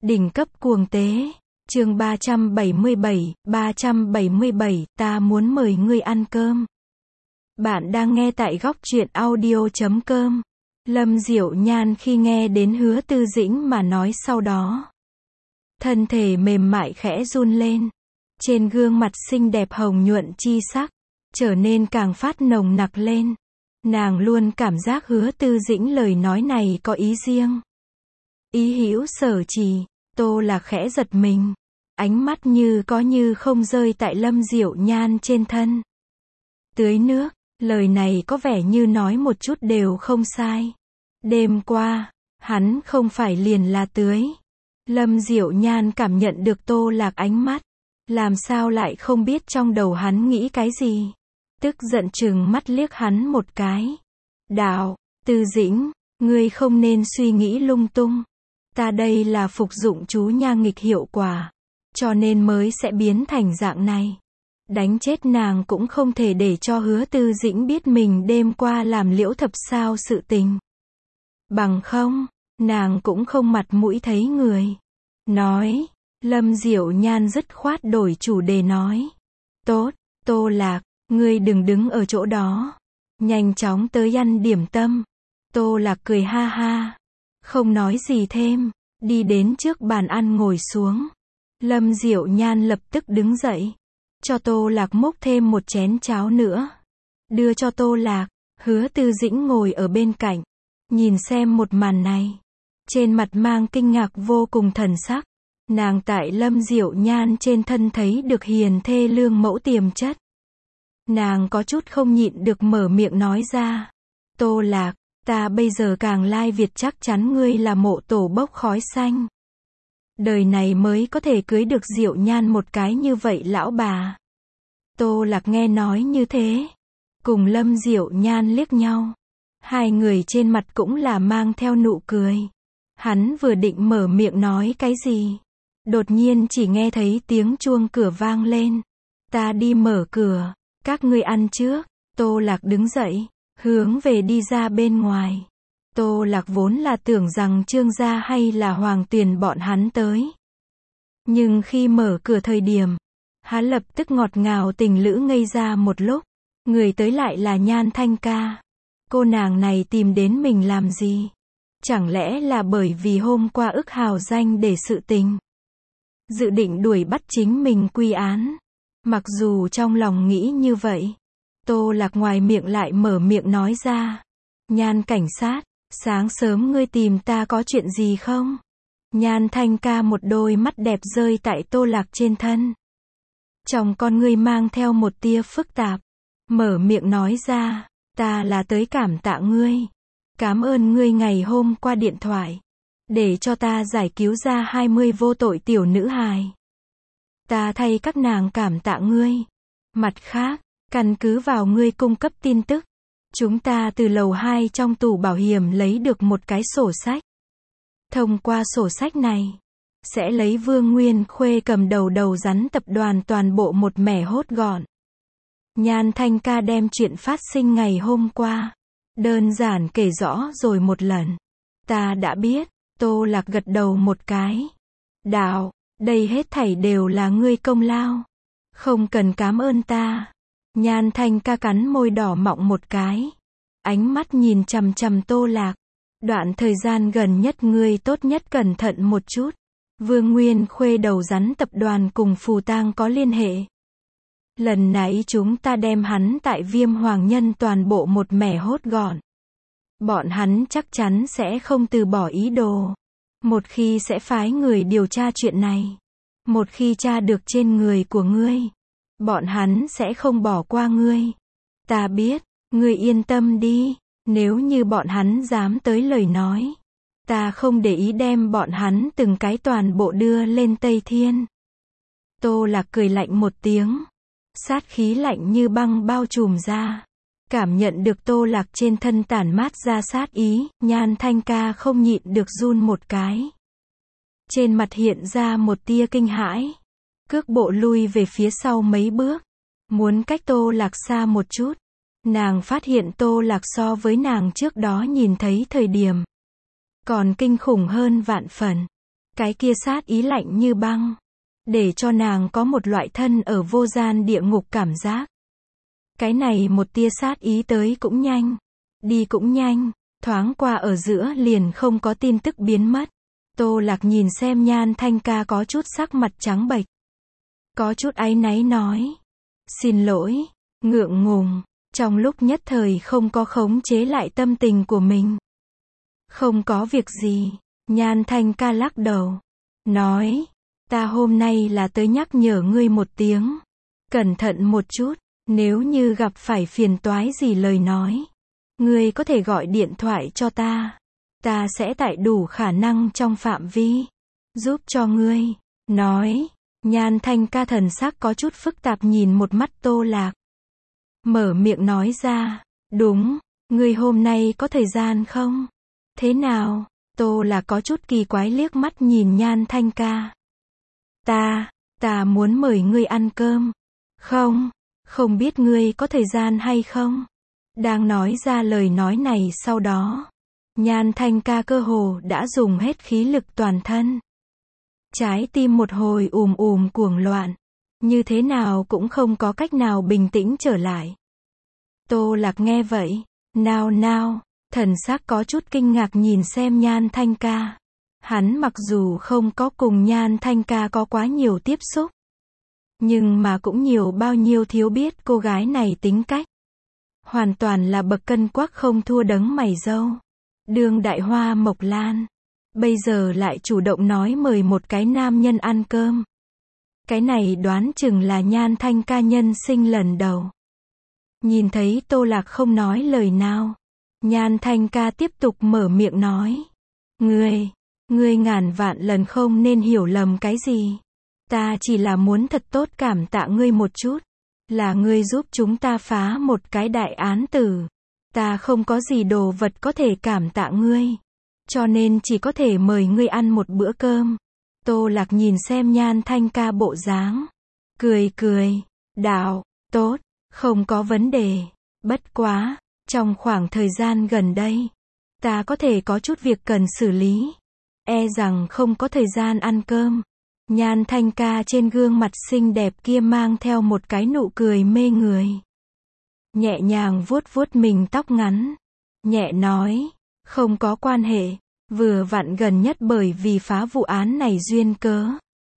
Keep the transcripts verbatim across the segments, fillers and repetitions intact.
Đỉnh cấp cuồng tế. Chương ba trăm bảy mươi bảy, ba trăm bảy mươi bảy, ta muốn mời ngươi ăn cơm. Bạn đang nghe tại góc truyện audio chấm com. Lâm Diệu Nhan khi nghe đến Hứa Tư Dĩnh mà nói sau đó, thân thể mềm mại khẽ run lên. Trên gương mặt xinh đẹp hồng nhuận chi sắc, trở nên càng phát nồng nặc lên. Nàng luôn cảm giác Hứa Tư Dĩnh lời nói này có ý riêng. Ý hữu sở trì. Tô Lạc khẽ giật mình. Ánh mắt như có như không rơi tại Lâm Diệu Nhan trên thân. Tưới nước, lời này có vẻ như nói một chút đều không sai. Đêm qua, hắn không phải liền là tưới. Lâm Diệu Nhan cảm nhận được Tô Lạc ánh mắt. Làm sao lại không biết trong đầu hắn nghĩ cái gì. Tức giận chừng mắt liếc hắn một cái. Đạo, Tư Dĩnh, ngươi không nên suy nghĩ lung tung. Ta đây là phục dụng chú nha nghịch hiệu quả, cho nên mới sẽ biến thành dạng này. Đánh chết nàng cũng không thể để cho Hứa Tư Dĩnh biết mình đêm qua làm Liễu Thập Sao sự tình. Bằng không, nàng cũng không mặt mũi thấy người. Nói, Lâm Diệu Nhan dứt khoát đổi chủ đề nói. Tốt, Tô Lạc, ngươi đừng đứng ở chỗ đó. Nhanh chóng tới ăn điểm tâm. Tô Lạc cười ha ha. Không nói gì thêm, đi đến trước bàn ăn ngồi xuống. Lâm Diệu Nhan lập tức đứng dậy, cho Tô Lạc múc thêm một chén cháo nữa, đưa cho Tô Lạc. Hứa Tư Dĩnh ngồi ở bên cạnh, nhìn xem một màn này, trên mặt mang kinh ngạc vô cùng thần sắc. Nàng tại Lâm Diệu Nhan trên thân thấy được hiền thê lương mẫu tiềm chất. Nàng có chút không nhịn được mở miệng nói ra. Tô Lạc, ta bây giờ càng lai Việt chắc chắn ngươi là mộ tổ bốc khói xanh. Đời này mới có thể cưới được Diệu Nhan một cái như vậy lão bà. Tô Lạc nghe nói như thế, cùng Lâm Diệu Nhan liếc nhau. Hai người trên mặt cũng là mang theo nụ cười. Hắn vừa định mở miệng nói cái gì, đột nhiên chỉ nghe thấy tiếng chuông cửa vang lên. Ta đi mở cửa, các ngươi ăn trước. Tô Lạc đứng dậy, hướng về đi ra bên ngoài. Tô Lạc vốn là tưởng rằng Trương gia hay là Hoàng Tuyền bọn hắn tới. Nhưng khi mở cửa thời điểm, hắn lập tức ngọt ngào tình lữ ngây ra một lúc. Người tới lại là Nhan Thanh Ca. Cô nàng này tìm đến mình làm gì? Chẳng lẽ là bởi vì hôm qua ức hào danh để sự tình, dự định đuổi bắt chính mình quy án? Mặc dù trong lòng nghĩ như vậy, Tô Lạc ngoài miệng lại mở miệng nói ra. Nhan cảnh sát, sáng sớm ngươi tìm ta có chuyện gì không? Nhan Thanh Ca một đôi mắt đẹp rơi tại Tô Lạc trên thân. Trong con ngươi mang theo một tia phức tạp. Mở miệng nói ra, ta là tới cảm tạ ngươi. Cảm ơn ngươi ngày hôm qua điện thoại, để cho ta giải cứu ra hai mươi vô tội tiểu nữ hài. Ta thay các nàng cảm tạ ngươi. Mặt khác, căn cứ vào ngươi cung cấp tin tức, chúng ta từ lầu hai trong tủ bảo hiểm lấy được một cái sổ sách. Thông qua sổ sách này, sẽ lấy Vương Nguyên Khuê cầm đầu đầu rắn tập đoàn toàn bộ một mẻ hốt gọn. Nhan Thanh Ca đem chuyện phát sinh ngày hôm qua đơn giản kể rõ rồi một lần. Ta đã biết. Tô Lạc gật đầu một cái. Đạo, đây hết thảy đều là ngươi công lao. Không cần cảm ơn ta. Nhan Thanh Ca cắn môi đỏ mọng một cái. Ánh mắt nhìn chằm chằm Tô Lạc. Đoạn thời gian gần nhất ngươi tốt nhất cẩn thận một chút. Vương Nguyên Khuê đầu rắn tập đoàn cùng Phù Tang có liên hệ. Lần nãy chúng ta đem hắn tại Viêm Hoàng Nhân toàn bộ một mẻ hốt gọn. Bọn hắn chắc chắn sẽ không từ bỏ ý đồ. Một khi sẽ phái người điều tra chuyện này. Một khi tra được trên người của ngươi, bọn hắn sẽ không bỏ qua ngươi. Ta biết, ngươi yên tâm đi. Nếu như bọn hắn dám tới lời nói, ta không để ý đem bọn hắn từng cái toàn bộ đưa lên Tây Thiên. Tô Lạc cười lạnh một tiếng. Sát khí lạnh như băng bao trùm ra. Cảm nhận được Tô Lạc trên thân tản mát ra sát ý, Nhan Thanh Ca không nhịn được run một cái. Trên mặt hiện ra một tia kinh hãi. Cước bộ lui về phía sau mấy bước, muốn cách Tô Lạc xa một chút. Nàng phát hiện Tô Lạc so với nàng trước đó nhìn thấy thời điểm còn kinh khủng hơn vạn phần. Cái kia sát ý lạnh như băng, để cho nàng có một loại thân ở vô gian địa ngục cảm giác. Cái này một tia sát ý tới cũng nhanh, đi cũng nhanh, thoáng qua ở giữa liền không có tin tức biến mất. Tô Lạc nhìn xem Nhan Thanh Ca có chút sắc mặt trắng bệch, có chút áy náy nói, xin lỗi, ngượng ngùng, trong lúc nhất thời không có khống chế lại tâm tình của mình. Không có việc gì, Nhan Thanh Ca lắc đầu, nói, ta hôm nay là tới nhắc nhở ngươi một tiếng, cẩn thận một chút, nếu như gặp phải phiền toái gì lời nói, ngươi có thể gọi điện thoại cho ta, ta sẽ tại đủ khả năng trong phạm vi, giúp cho ngươi. Nói, Nhan Thanh Ca thần sắc có chút phức tạp nhìn một mắt Tô Lạc. Mở miệng nói ra, đúng, ngươi hôm nay có thời gian không? Thế nào? Tô Lạc có chút kỳ quái liếc mắt nhìn Nhan Thanh Ca. Ta, ta muốn mời ngươi ăn cơm. Không, không biết ngươi có thời gian hay không? Đang nói ra lời nói này sau đó, Nhan Thanh Ca cơ hồ đã dùng hết khí lực toàn thân. Trái tim một hồi ùm ùm cuồng loạn, như thế nào cũng không có cách nào bình tĩnh trở lại. Tô Lạc nghe vậy, nao nao, thần sắc có chút kinh ngạc nhìn xem Nhan Thanh Ca. Hắn mặc dù không có cùng Nhan Thanh Ca có quá nhiều tiếp xúc, nhưng mà cũng nhiều bao nhiêu thiếu biết cô gái này tính cách. Hoàn toàn là bậc cân quắc không thua đấng mày râu. Đương đại hoa mộc lan. Bây giờ lại chủ động nói mời một cái nam nhân ăn cơm. Cái này đoán chừng là Nhan Thanh Ca nhân sinh lần đầu. Nhìn thấy Tô Lạc không nói lời nào, Nhan Thanh Ca tiếp tục mở miệng nói. Ngươi, ngươi ngàn vạn lần không nên hiểu lầm cái gì. Ta chỉ là muốn thật tốt cảm tạ ngươi một chút. Là ngươi giúp chúng ta phá một cái đại án tử. Ta không có gì đồ vật có thể cảm tạ ngươi. Cho nên chỉ có thể mời ngươi ăn một bữa cơm. Tô Lạc nhìn xem Nhan Thanh Ca bộ dáng. Cười cười. Đạo, tốt, không có vấn đề. Bất quá, trong khoảng thời gian gần đây, ta có thể có chút việc cần xử lý. E rằng không có thời gian ăn cơm. Nhan Thanh Ca trên gương mặt xinh đẹp kia mang theo một cái nụ cười mê người. Nhẹ nhàng vuốt vuốt mình tóc ngắn. Nhẹ nói, không có quan hệ, vừa vặn gần nhất bởi vì phá vụ án này duyên cớ.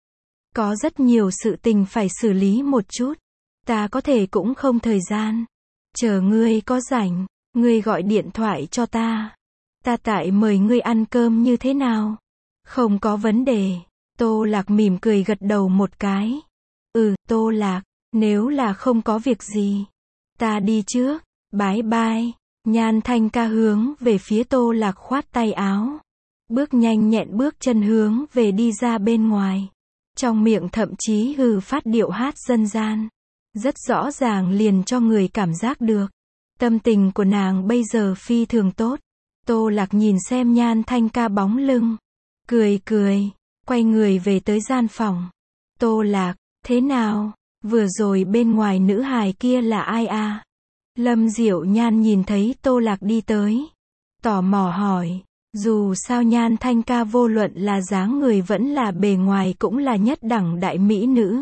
Có rất nhiều sự tình phải xử lý một chút. Ta có thể cũng không thời gian. Chờ ngươi có rảnh, ngươi gọi điện thoại cho ta. Ta tại mời ngươi ăn cơm như thế nào? Không có vấn đề. Tô Lạc mỉm cười gật đầu một cái. Ừ, Tô Lạc, nếu là không có việc gì, ta đi trước, bái bai. Nhan Thanh Ca hướng về phía Tô Lạc khoát tay áo. Bước nhanh nhẹn bước chân hướng về đi ra bên ngoài. Trong miệng thậm chí hừ phát điệu hát dân gian. Rất rõ ràng liền cho người cảm giác được. Tâm tình của nàng bây giờ phi thường tốt. Tô Lạc nhìn xem Nhan Thanh Ca bóng lưng. Cười cười. Quay người về tới gian phòng. Tô Lạc, thế nào? Vừa rồi bên ngoài nữ hài kia là ai à? Lâm Diệu Nhan nhìn thấy Tô Lạc đi tới. Tò mò hỏi. Dù sao Nhan Thanh Ca vô luận là dáng người vẫn là bề ngoài cũng là nhất đẳng đại mỹ nữ.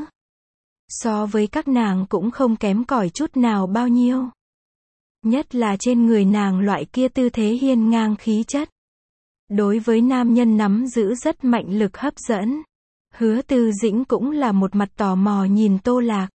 So với các nàng cũng không kém cỏi chút nào bao nhiêu. Nhất là trên người nàng loại kia tư thế hiên ngang khí chất. Đối với nam nhân nắm giữ rất mạnh lực hấp dẫn. Hứa Tư Dĩnh cũng là một mặt tò mò nhìn Tô Lạc.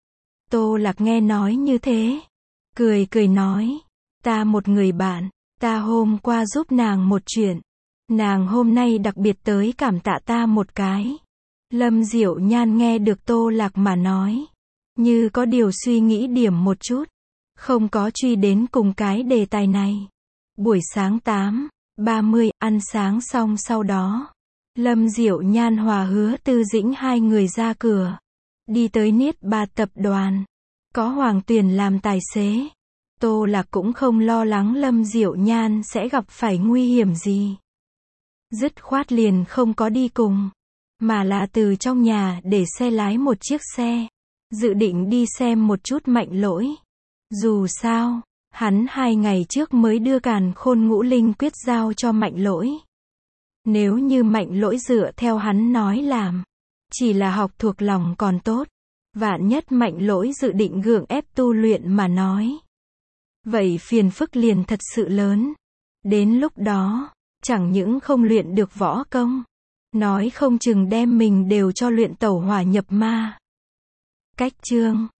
Tô Lạc nghe nói như thế. Cười cười nói. Ta một người bạn. Ta hôm qua giúp nàng một chuyện. Nàng hôm nay đặc biệt tới cảm tạ ta một cái. Lâm Diệu Nhan nghe được Tô Lạc mà nói. Như có điều suy nghĩ điểm một chút. Không có truy đến cùng cái đề tài này. Buổi sáng tám ba mươi, ăn sáng xong sau đó. Lâm Diệu Nhan hòa Hứa Tư Dĩnh hai người ra cửa. Đi tới Niết Ba tập đoàn. Có Hoàng Tuyền làm tài xế. Tô Lạc cũng không lo lắng Lâm Diệu Nhan sẽ gặp phải nguy hiểm gì. Dứt khoát liền không có đi cùng. Mà là từ trong nhà để xe lái một chiếc xe. Dự định đi xem một chút Mạnh Lỗi. Dù sao, hắn hai ngày trước mới đưa Càn Khôn Ngũ Linh Quyết giao cho Mạnh Lỗi. Nếu như Mạnh Lỗi dựa theo hắn nói làm, chỉ là học thuộc lòng còn tốt. Vạn nhất Mạnh Lỗi dự định gượng ép tu luyện mà nói, vậy phiền phức liền thật sự lớn. Đến lúc đó, chẳng những không luyện được võ công, nói không chừng đem mình đều cho luyện tẩu hỏa nhập ma. Cách chương